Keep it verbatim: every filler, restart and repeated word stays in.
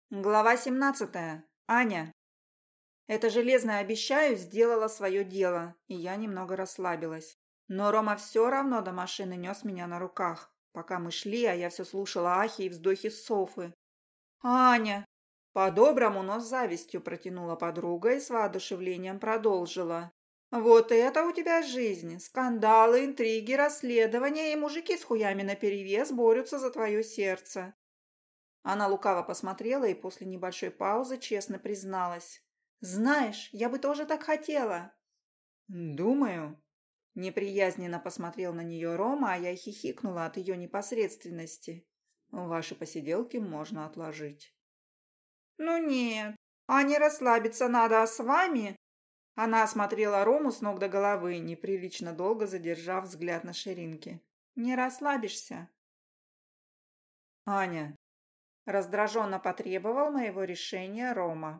Глава семнадцатая. Аня. Это железное «обещаю» сделала свое дело, и я немного расслабилась. Но Рома все равно до машины нес меня на руках, пока мы шли, а я все слушала ахи и вздохи Софы. «Аня!» По-доброму, но с завистью протянула подруга и с воодушевлением продолжила. «Вот это у тебя жизнь! Скандалы, интриги, расследования и мужики с хуями наперевес борются за твое сердце!» Она лукаво посмотрела и после небольшой паузы честно призналась. «Знаешь, я бы тоже так хотела». «Думаю». Неприязненно посмотрел на нее Рома, а я хихикнула от ее непосредственности. «Ваши посиделки можно отложить». «Ну нет, а не расслабиться надо, а с вами?» Она осмотрела Рому с ног до головы, неприлично долго задержав взгляд на ширинке. «Не расслабишься?» «Аня». Раздраженно потребовал моего решения Рома.